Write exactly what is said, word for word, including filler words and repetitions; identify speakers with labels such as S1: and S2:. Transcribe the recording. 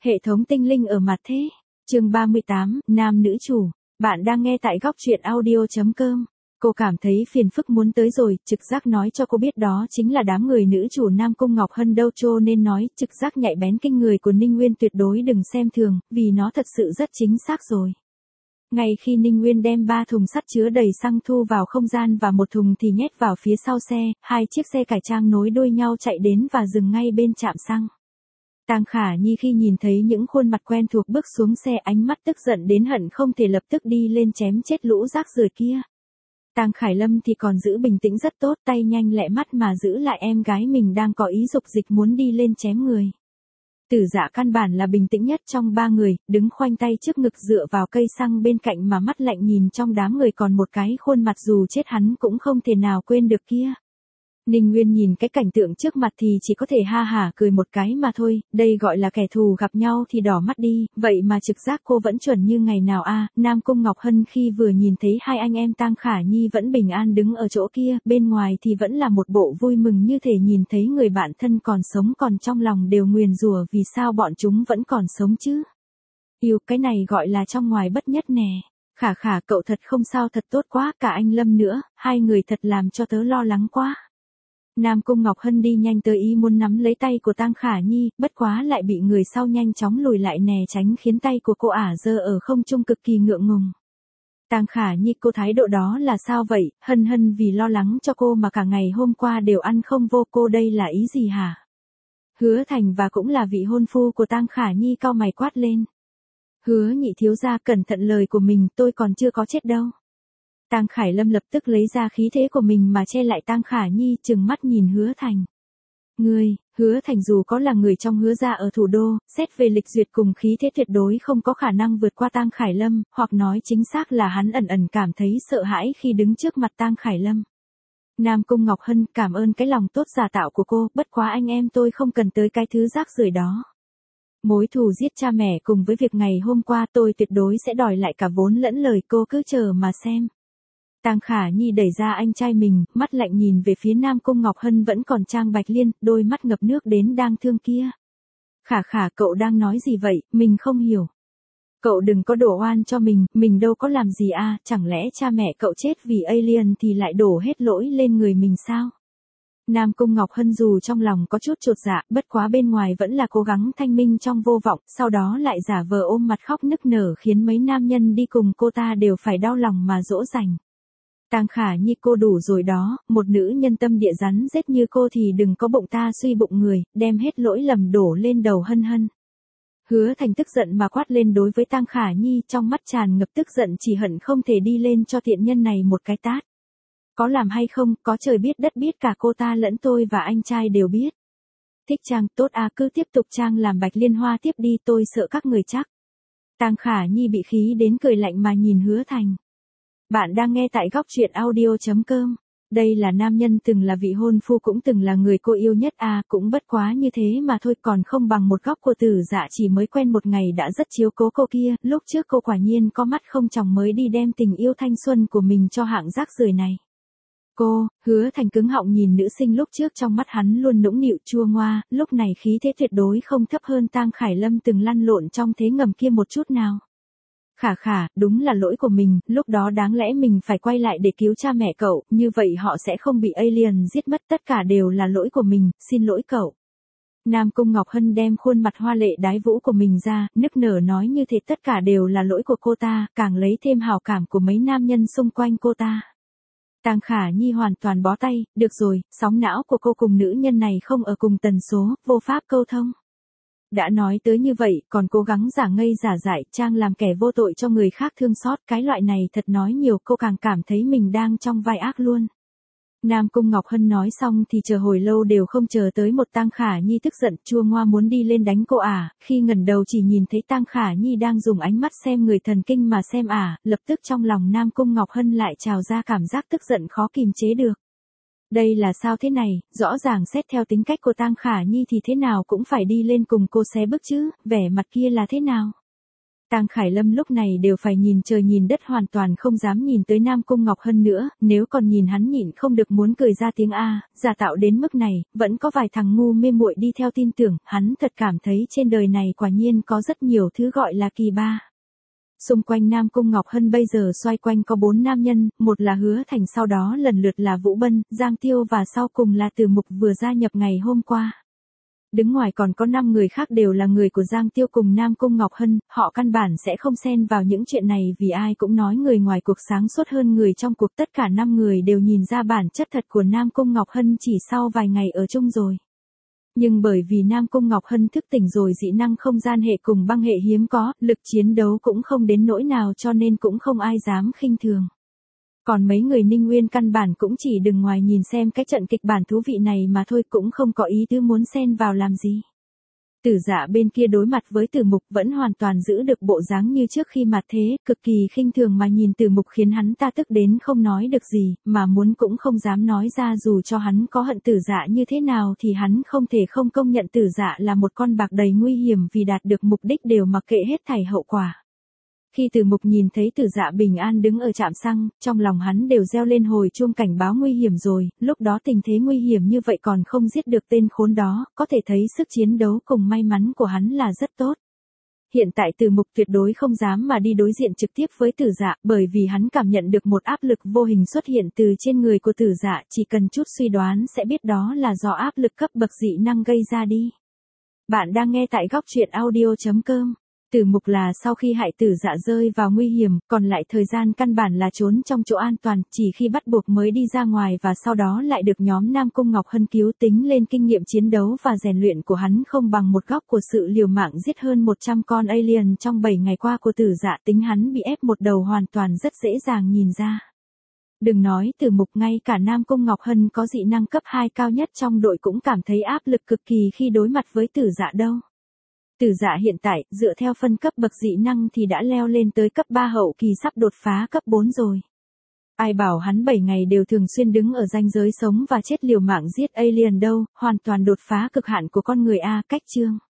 S1: Hệ thống tinh linh ở mặt thế. Chương ba mươi tám, nam nữ chủ. Bạn đang nghe tại góc truyện audio chấm com. Cô cảm thấy phiền phức muốn tới rồi, trực giác nói cho cô biết đó chính là đám người nữ chủ Nam Cung Ngọc Hân đâu, cho nên nói, trực giác nhạy bén kinh người của Ninh Nguyên tuyệt đối đừng xem thường, vì nó thật sự rất chính xác rồi. Ngay khi Ninh Nguyên đem ba thùng sắt chứa đầy xăng thu vào không gian và một thùng thì nhét vào phía sau xe, hai chiếc xe cải trang nối đuôi nhau chạy đến và dừng ngay bên trạm xăng. Tang Khả Nhi khi nhìn thấy những khuôn mặt quen thuộc bước xuống xe, ánh mắt tức giận đến hận không thể lập tức đi lên chém chết lũ rác rưởi kia. Tang Khải Lâm thì còn giữ bình tĩnh rất tốt, tay nhanh lẹ mắt mà giữ lại em gái mình đang có ý dục dịch muốn đi lên chém người. Tử Dạ căn bản là bình tĩnh nhất trong ba người, đứng khoanh tay trước ngực dựa vào cây xăng bên cạnh mà mắt lạnh nhìn trong đám người còn một cái khuôn mặt dù chết hắn cũng không thể nào quên được kia. Ninh Nguyên nhìn cái cảnh tượng trước mặt thì chỉ có thể ha hả cười một cái mà thôi, đây gọi là kẻ thù gặp nhau thì đỏ mắt đi, vậy mà trực giác cô vẫn chuẩn như ngày nào a. À, Nam Cung Ngọc Hân khi vừa nhìn thấy hai anh em Tang Khả Nhi vẫn bình an đứng ở chỗ kia, bên ngoài thì vẫn là một bộ vui mừng như thể nhìn thấy người bạn thân còn sống, còn trong lòng đều nguyền rủa vì sao bọn chúng vẫn còn sống chứ. Yêu, cái này gọi là trong ngoài bất nhất nè. Khả Khả cậu thật không sao, thật tốt quá, cả anh Lâm nữa, hai người thật làm cho tớ lo lắng quá. Nam Cung Ngọc Hân đi nhanh tới ý muốn nắm lấy tay của Tang Khả Nhi, bất quá lại bị người sau nhanh chóng lùi lại né tránh khiến tay của cô ả giơ ở không trung cực kỳ ngượng ngùng. Tang Khả Nhi, cô thái độ đó là sao vậy? Hân Hân vì lo lắng cho cô mà cả ngày hôm qua đều ăn không vô, cô đây là ý gì hả? Hứa Thành và cũng là vị hôn phu của Tang Khả Nhi cau mày quát lên. Hứa nhị thiếu gia cẩn thận lời của mình, tôi còn chưa có chết đâu. Tang Khải Lâm lập tức lấy ra khí thế của mình mà che lại Tang Khả Nhi, trừng mắt nhìn Hứa Thành. Ngươi, Hứa Thành dù có là người trong Hứa gia ở thủ đô, xét về lịch duyệt cùng khí thế tuyệt đối không có khả năng vượt qua Tang Khải Lâm, hoặc nói chính xác là hắn ẩn ẩn cảm thấy sợ hãi khi đứng trước mặt Tang Khải Lâm. Nam Cung Ngọc Hân, cảm ơn cái lòng tốt giả tạo của cô, bất quá anh em tôi không cần tới cái thứ rác rưởi đó. Mối thù giết cha mẹ cùng với việc ngày hôm qua tôi tuyệt đối sẽ đòi lại cả vốn lẫn lời, cô cứ chờ mà xem. Tang Khả Nhi đẩy ra anh trai mình, mắt lạnh nhìn về phía Nam Cung Ngọc Hân vẫn còn trang bạch liên, đôi mắt ngập nước đến đang thương kia. Khả Khả, cậu đang nói gì vậy, mình không hiểu. Cậu đừng có đổ oan cho mình, mình đâu có làm gì à, chẳng lẽ cha mẹ cậu chết vì alien thì lại đổ hết lỗi lên người mình sao? Nam Cung Ngọc Hân dù trong lòng có chút chột dạ, bất quá bên ngoài vẫn là cố gắng thanh minh trong vô vọng, sau đó lại giả vờ ôm mặt khóc nức nở khiến mấy nam nhân đi cùng cô ta đều phải đau lòng mà dỗ dành. Tang Khả Nhi, cô đủ rồi đó, một nữ nhân tâm địa rắn rết như cô thì đừng có bụng ta suy bụng người, đem hết lỗi lầm đổ lên đầu Hân Hân. Hứa Thành tức giận mà quát lên đối với Tang Khả Nhi, trong mắt tràn ngập tức giận, chỉ hận không thể đi lên cho tiện nhân này một cái tát. Có làm hay không, có trời biết đất biết, cả cô ta lẫn tôi và anh trai đều biết. Thích trang, tốt à, cứ tiếp tục trang làm bạch liên hoa tiếp đi, tôi sợ các người chắc. Tang Khả Nhi bị khí đến cười lạnh mà nhìn Hứa Thành. Bạn đang nghe tại góc truyện audio chấm com. Đây là nam nhân từng là vị hôn phu, cũng từng là người cô yêu nhất à, cũng bất quá như thế mà thôi, còn không bằng một góc của Tử Dạ chỉ mới quen một ngày đã rất chiếu cố cô kia, lúc trước cô quả nhiên có mắt không tròng mới đi đem tình yêu thanh xuân của mình cho hạng rác rưởi này. Cô, Hứa Thành cứng họng nhìn nữ sinh lúc trước, trong mắt hắn luôn nũng nịu chua ngoa, lúc này khí thế tuyệt đối không thấp hơn Tang Khải Lâm từng lăn lộn trong thế ngầm kia một chút nào. Khả Khả, đúng là lỗi của mình, lúc đó đáng lẽ mình phải quay lại để cứu cha mẹ cậu, như vậy họ sẽ không bị alien giết mất, tất cả đều là lỗi của mình, xin lỗi cậu. Nam Cung Ngọc Hân đem khuôn mặt hoa lệ đái vũ của mình ra, nức nở nói như thế tất cả đều là lỗi của cô ta, càng lấy thêm hào cảm của mấy nam nhân xung quanh cô ta. Tang Khả Nhi hoàn toàn bó tay, được rồi, sóng não của cô cùng nữ nhân này không ở cùng tần số, vô pháp câu thông. Đã nói tới như vậy, còn cố gắng giả ngây giả dại, trang làm kẻ vô tội cho người khác thương xót, cái loại này thật nói nhiều cô càng cảm thấy mình đang trong vai ác luôn. Nam Cung Ngọc Hân nói xong thì chờ hồi lâu đều không chờ tới một Tang Khả Nhi tức giận chua ngoa muốn đi lên đánh cô ả, khi ngẩng đầu chỉ nhìn thấy Tang Khả Nhi đang dùng ánh mắt xem người thần kinh mà xem ả, lập tức trong lòng Nam Cung Ngọc Hân lại trào ra cảm giác tức giận khó kìm chế được. Đây là sao thế này, rõ ràng xét theo tính cách của Tang Khả Nhi thì thế nào cũng phải đi lên cùng cô xé bước chứ, vẻ mặt kia là thế nào? Tang Khải Lâm lúc này đều phải nhìn trời nhìn đất, hoàn toàn không dám nhìn tới Nam Cung Ngọc Hân nữa, nếu còn nhìn hắn nhịn không được muốn cười ra tiếng A, giả tạo đến mức này, vẫn có vài thằng ngu mê muội đi theo tin tưởng, hắn thật cảm thấy trên đời này quả nhiên có rất nhiều thứ gọi là kỳ ba. Xung quanh Nam Cung Ngọc Hân bây giờ xoay quanh có bốn nam nhân, một là Hứa Thành, sau đó lần lượt là Vũ Bân, Giang Tiêu và sau cùng là Từ Mục vừa gia nhập ngày hôm qua. Đứng ngoài còn có năm người khác đều là người của Giang Tiêu cùng Nam Cung Ngọc Hân, họ căn bản sẽ không xen vào những chuyện này vì ai cũng nói người ngoài cuộc sáng suốt hơn người trong cuộc, tất cả năm người đều nhìn ra bản chất thật của Nam Cung Ngọc Hân chỉ sau vài ngày ở chung rồi. Nhưng bởi vì Nam Cung Ngọc Hân thức tỉnh rồi dị năng không gian hệ cùng băng hệ hiếm có, lực chiến đấu cũng không đến nỗi nào cho nên cũng không ai dám khinh thường. Còn mấy người Ninh Nguyên căn bản cũng chỉ đứng ngoài nhìn xem cái trận kịch bản thú vị này mà thôi, cũng không có ý tứ muốn xen vào làm gì. Tử Dạ bên kia đối mặt với Tử Mục vẫn hoàn toàn giữ được bộ dáng như trước khi mặt thế, cực kỳ khinh thường mà nhìn Tử Mục khiến hắn ta tức đến không nói được gì, mà muốn cũng không dám nói ra, dù cho hắn có hận Tử Dạ như thế nào thì hắn không thể không công nhận Tử Dạ là một con bạc đầy nguy hiểm vì đạt được mục đích đều mặc kệ hết thảy hậu quả. Khi Tử Mục nhìn thấy Tử Dạ bình an đứng ở trạm xăng, trong lòng hắn đều reo lên hồi chuông cảnh báo nguy hiểm rồi, lúc đó tình thế nguy hiểm như vậy còn không giết được tên khốn đó, có thể thấy sức chiến đấu cùng may mắn của hắn là rất tốt. Hiện tại Tử Mục tuyệt đối không dám mà đi đối diện trực tiếp với Tử Dạ, bởi vì hắn cảm nhận được một áp lực vô hình xuất hiện từ trên người của Tử Dạ, chỉ cần chút suy đoán sẽ biết đó là do áp lực cấp bậc dị năng gây ra đi. Bạn đang nghe tại góc truyện audio chấm com. Tử Mục là sau khi hại Tử Dạ rơi vào nguy hiểm, còn lại thời gian căn bản là trốn trong chỗ an toàn, chỉ khi bắt buộc mới đi ra ngoài và sau đó lại được nhóm Nam Cung Ngọc Hân cứu. Tính lên kinh nghiệm chiến đấu và rèn luyện của hắn không bằng một góc của sự liều mạng giết hơn một trăm con alien trong bảy ngày qua của Tử Dạ, tính hắn bị ép một đầu hoàn toàn rất dễ dàng nhìn ra. Đừng nói Tử Mục, ngay cả Nam Cung Ngọc Hân có dị năng cấp hai cao nhất trong đội cũng cảm thấy áp lực cực kỳ khi đối mặt với Tử Dạ đâu. Tử Dạ hiện tại, dựa theo phân cấp bậc dị năng thì đã leo lên tới cấp ba hậu kỳ, sắp đột phá cấp bốn rồi. Ai bảo hắn bảy ngày đều thường xuyên đứng ở ranh giới sống và chết liều mạng giết alien đâu, hoàn toàn đột phá cực hạn của con người a, cách chương.